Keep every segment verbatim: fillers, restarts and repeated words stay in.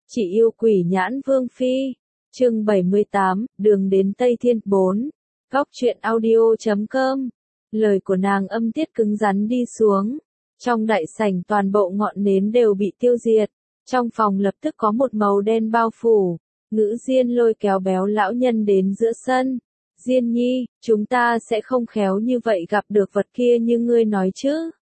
Chị yêu quỷ nhãn vương phi. Chương bảy mươi tám, đường đến Tây Thiên bốn. Góc truyện audio chấm com. Lời của nàng âm tiết cứng rắn đi xuống. Trong đại sảnh toàn bộ ngọn nến đều bị tiêu diệt. Trong phòng lập tức có một màu đen bao phủ. Ngữ Diên lôi kéo Béo lão nhân đến giữa sân. Diên nhi, chúng ta sẽ không khéo như vậy gặp được vật kia như ngươi nói chứ.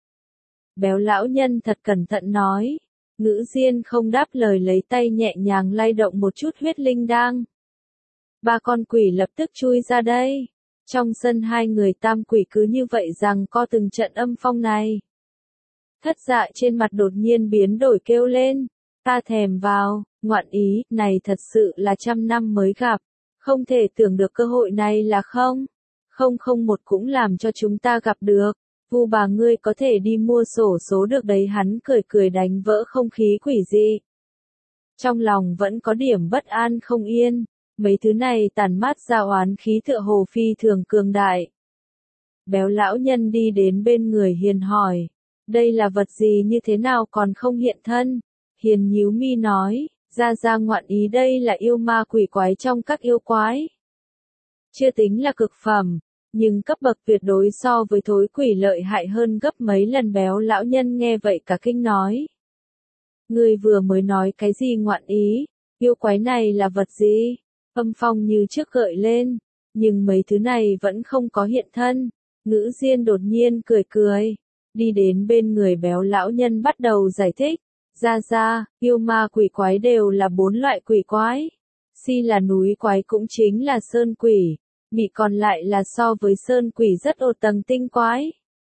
Béo lão nhân thật cẩn thận nói. Ngữ Diên không đáp lời, lấy tay nhẹ nhàng lay động một chút huyết linh đăng. Ba con quỷ lập tức chui ra đây. Trong sân hai người tam quỷ cứ như vậy rằng co từng trận âm phong này. Thất Dạ trên mặt đột nhiên biến đổi kêu lên. Ta thèm vào, ngoạn ý, này thật sự là trăm năm mới gặp. Không thể tưởng được cơ hội này là không. Không không một cũng làm cho chúng ta gặp được. Vu bà ngươi có thể đi mua sổ số được đấy, hắn cười cười đánh vỡ không khí quỷ dị. Trong lòng vẫn có điểm bất an không yên, mấy thứ này tản mát ra oán khí tựa hồ phi thường cường đại. Béo lão nhân đi đến bên người Hiền hỏi, đây là vật gì như thế nào còn không hiện thân? Hiền nhíu mi nói, ra ra ngoạn ý đây là yêu ma quỷ quái trong các yêu quái. Chưa tính là cực phẩm. Nhưng cấp bậc tuyệt đối so với thối quỷ lợi hại hơn gấp mấy lần. Béo lão nhân nghe vậy cả kinh nói. Ngươi vừa mới nói cái gì ngoạn ý, yêu quái này là vật gì? Âm phong như trước gợi lên, nhưng mấy thứ này vẫn không có hiện thân. Ngữ Diên đột nhiên cười cười, đi đến bên người béo lão nhân bắt đầu giải thích. Ra ra, yêu ma quỷ quái đều là bốn loại quỷ quái. Si là núi quái cũng chính là sơn quỷ. Mị còn lại là so với sơn quỷ rất ô tầng tinh quái.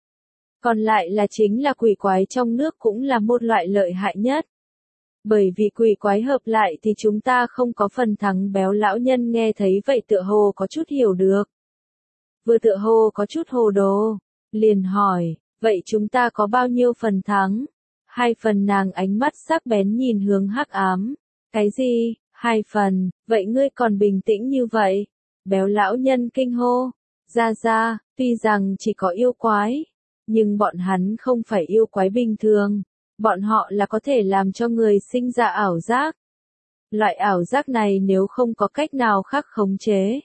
Còn lại là chính là quỷ quái trong nước, cũng là một loại lợi hại nhất. Bởi vì quỷ quái hợp lại thì chúng ta không có phần thắng. Béo lão nhân nghe thấy vậy tựa hồ có chút hiểu được. Vừa tựa hồ có chút hồ đồ. Liền hỏi, vậy chúng ta có bao nhiêu phần thắng? Hai phần. Nàng ánh mắt sắc bén nhìn hướng hắc ám. Cái gì? Hai phần, vậy ngươi còn bình tĩnh như vậy? Béo lão nhân kinh hô, ra ra, tuy rằng chỉ có yêu quái, nhưng bọn hắn không phải yêu quái bình thường, bọn họ là có thể làm cho người sinh ra ảo giác. Loại ảo giác này nếu không có cách nào khác khống chế,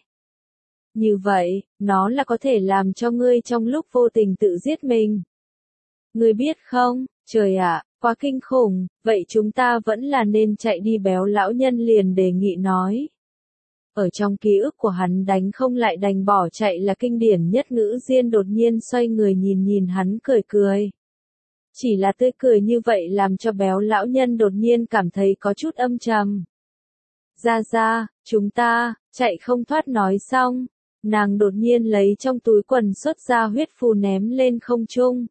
như vậy, nó là có thể làm cho ngươi trong lúc vô tình tự giết mình. Ngươi biết không, trời ạ, quá kinh khủng, vậy chúng ta vẫn là nên chạy đi. Béo lão nhân liền đề nghị nói. Ở trong ký ức của hắn đánh không lại đành bỏ chạy là kinh điển nhất. Ngữ Diên đột nhiên xoay người nhìn nhìn hắn cười cười. Chỉ là tươi cười như vậy làm cho béo lão nhân đột nhiên cảm thấy có chút âm trầm. Ra ra, chúng ta, chạy không thoát. Nói xong, nàng đột nhiên lấy trong túi quần xuất ra huyết phù ném lên không trung.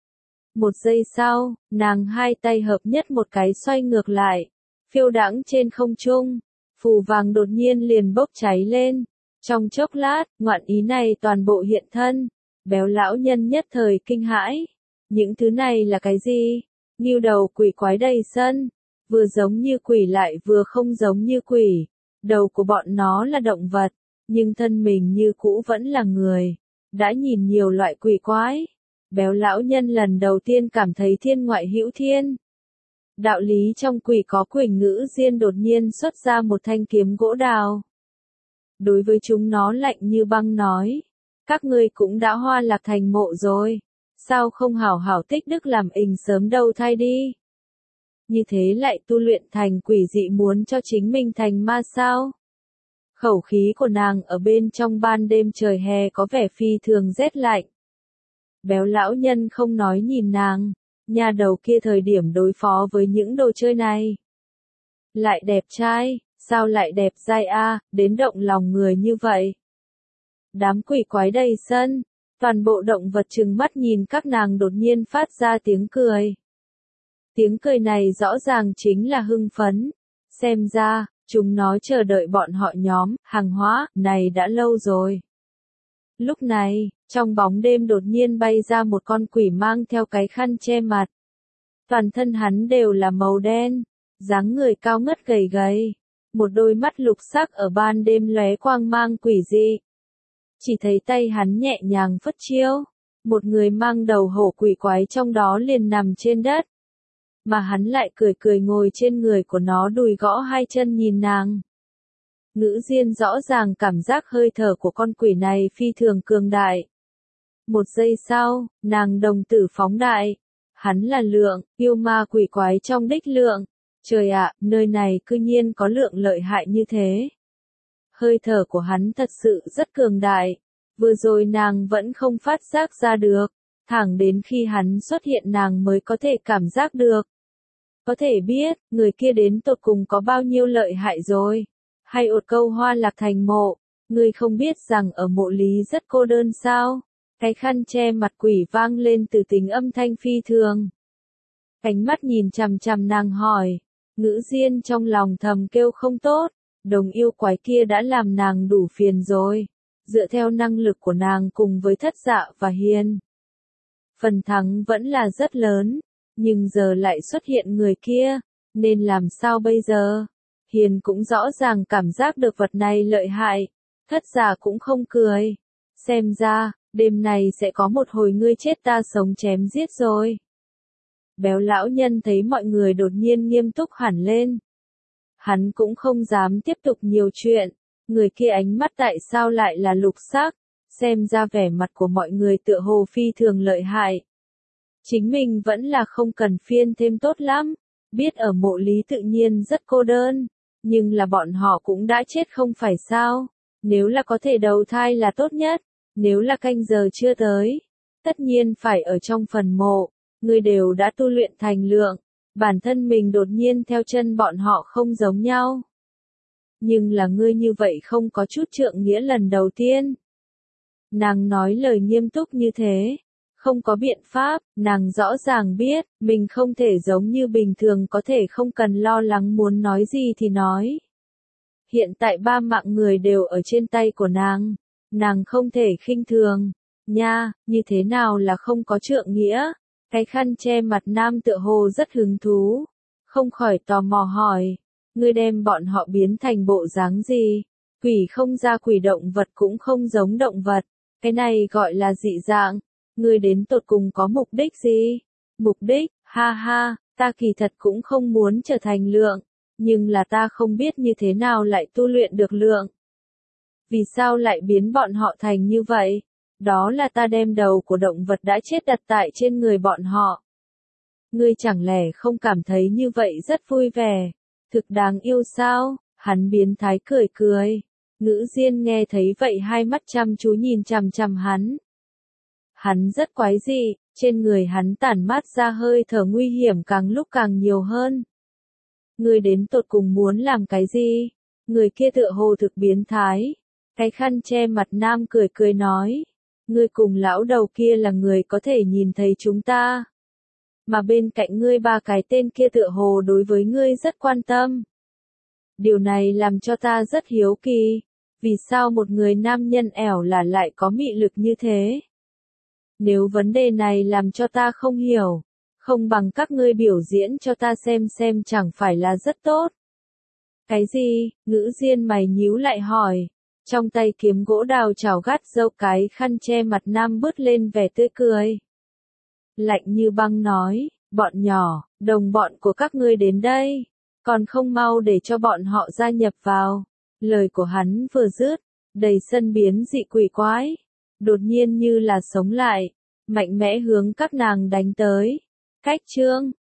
Một giây sau, nàng hai tay hợp nhất một cái xoay ngược lại, phiêu đãng trên không trung. Phù vàng đột nhiên liền bốc cháy lên. Trong chốc lát, ngoạn ý này toàn bộ hiện thân. Béo lão nhân nhất thời kinh hãi. Những thứ này là cái gì? Ngưu đầu quỷ quái đầy sân. Vừa giống như quỷ lại vừa không giống như quỷ. Đầu của bọn nó là động vật, nhưng thân mình như cũ vẫn là người. Đã nhìn nhiều loại quỷ quái. Béo lão nhân lần đầu tiên cảm thấy thiên ngoại hữu thiên. Đạo lý trong quỷ có quỷ. Ngữ Diên đột nhiên xuất ra một thanh kiếm gỗ đào. Đối với chúng nó lạnh như băng nói. Các ngươi cũng đã hoa lạc thành mộ rồi. Sao không hảo hảo tích đức làm ình sớm đầu thai đi? Như thế lại tu luyện thành quỷ dị, muốn cho chính mình thành ma sao? Khẩu khí của nàng ở bên trong ban đêm trời hè có vẻ phi thường rét lạnh. Béo lão nhân không nói nhìn nàng. Nhà đầu kia thời điểm đối phó với những đồ chơi này. Lại đẹp trai, sao lại đẹp dai a, đến động lòng người như vậy. Đám quỷ quái đầy sân, toàn bộ động vật trừng mắt nhìn các nàng đột nhiên phát ra tiếng cười. Tiếng cười này rõ ràng chính là hưng phấn. Xem ra, chúng nó chờ đợi bọn họ nhóm, hàng hóa, này đã lâu rồi. Lúc này, trong bóng đêm đột nhiên bay ra một con quỷ mang theo cái khăn che mặt. Toàn thân hắn đều là màu đen, dáng người cao ngất gầy gầy, một đôi mắt lục sắc ở ban đêm lóe quang mang quỷ dị. Chỉ thấy tay hắn nhẹ nhàng phất chiêu, một người mang đầu hổ quỷ quái trong đó liền nằm trên đất. mà hắn lại cười cười ngồi trên người của nó đùi gõ hai chân nhìn nàng. Ngữ Diên rõ ràng cảm giác hơi thở của con quỷ này phi thường cường đại. Một giây sau, nàng đồng tử phóng đại. Hắn là Lượng, yêu ma quỷ quái trong đích Lượng. Trời ạ, nơi này cư nhiên có Lượng lợi hại như thế. Hơi thở của hắn thật sự rất cường đại. Vừa rồi nàng vẫn không phát giác ra được. Thẳng đến khi hắn xuất hiện nàng mới có thể cảm giác được. Có thể biết, người kia đến tột cùng có bao nhiêu lợi hại rồi. Hay một câu hoa lạc thành mộ, ngươi không biết rằng ở mộ lý rất cô đơn sao? Cái khăn che mặt quỷ vang lên từ tính âm thanh phi thường. Ánh mắt nhìn chằm chằm nàng hỏi, Ngữ Diên trong lòng thầm kêu không tốt, đồng yêu quái kia đã làm nàng đủ phiền rồi, dựa theo năng lực của nàng cùng với Thất Dạ và Hiền. Phần thắng vẫn là rất lớn, nhưng giờ lại xuất hiện người kia, nên làm sao bây giờ? Hiền cũng rõ ràng cảm giác được vật này lợi hại, Thất Dạ cũng không cười. Xem ra, đêm này sẽ có một hồi ngươi chết ta sống chém giết rồi. Béo lão nhân thấy mọi người đột nhiên nghiêm túc hẳn lên. Hắn cũng không dám tiếp tục nhiều chuyện, người kia ánh mắt tại sao lại là lục sắc, xem ra vẻ mặt của mọi người tựa hồ phi thường lợi hại. Chính mình vẫn là không cần phiên thêm tốt lắm, biết ở mộ lý tự nhiên rất cô đơn, nhưng là bọn họ cũng đã chết không phải sao, nếu là có thể đầu thai là tốt nhất, nếu là canh giờ chưa tới, tất nhiên phải ở trong phần mộ, người đều đã tu luyện thành Lượng, bản thân mình đột nhiên theo chân bọn họ không giống nhau. Nhưng là ngươi như vậy không có chút trượng nghĩa lần đầu tiên. Nàng nói lời nghiêm túc như thế, không có biện pháp, nàng rõ ràng biết, mình không thể giống như bình thường có thể không cần lo lắng muốn nói gì thì nói. Hiện tại ba mạng người đều ở trên tay của nàng, nàng không thể khinh thường, nha, như thế nào là không có trượng nghĩa, cái khăn che mặt nam tựa hồ rất hứng thú, không khỏi tò mò hỏi, ngươi đem bọn họ biến thành bộ dáng gì, quỷ không ra quỷ động vật cũng không giống động vật, cái này gọi là dị dạng. Ngươi đến tột cùng có mục đích gì? Mục đích, ha ha, ta kỳ thật cũng không muốn trở thành Lượng, nhưng là ta không biết như thế nào lại tu luyện được Lượng. Vì sao lại biến bọn họ thành như vậy? Đó là ta đem đầu của động vật đã chết đặt tại trên người bọn họ. Ngươi chẳng lẽ không cảm thấy như vậy rất vui vẻ? Thực đáng yêu sao? Hắn biến thái cười cười. Ngữ Diên nghe thấy vậy hai mắt chăm chú nhìn chằm chằm hắn. Hắn rất quái dị, trên người hắn tản mát ra hơi thở nguy hiểm càng lúc càng nhiều hơn. Ngươi đến tột cùng muốn làm cái gì? Người kia tựa hồ thực biến thái. Cái khăn che mặt nam cười cười nói. Ngươi cùng lão đầu kia là người có thể nhìn thấy chúng ta. Mà bên cạnh ngươi ba cái tên kia tựa hồ đối với ngươi rất quan tâm. Điều này làm cho ta rất hiếu kỳ. Vì sao một người nam nhân ẻo là lại có mị lực như thế? Nếu vấn đề này làm cho ta không hiểu, không bằng các ngươi biểu diễn cho ta xem xem chẳng phải là rất tốt. Cái gì? Ngữ Diên mày nhíu lại hỏi. Trong tay kiếm gỗ đào chảo gắt dâu cái khăn che mặt nam bứt lên vẻ tươi cười. Lạnh như băng nói, bọn nhỏ, đồng bọn của các ngươi đến đây, còn không mau để cho bọn họ gia nhập vào. Lời của hắn vừa dứt, đầy sân biến dị quỷ quái. Đột nhiên như là sống lại, mạnh mẽ hướng các nàng đánh tới. Cách chương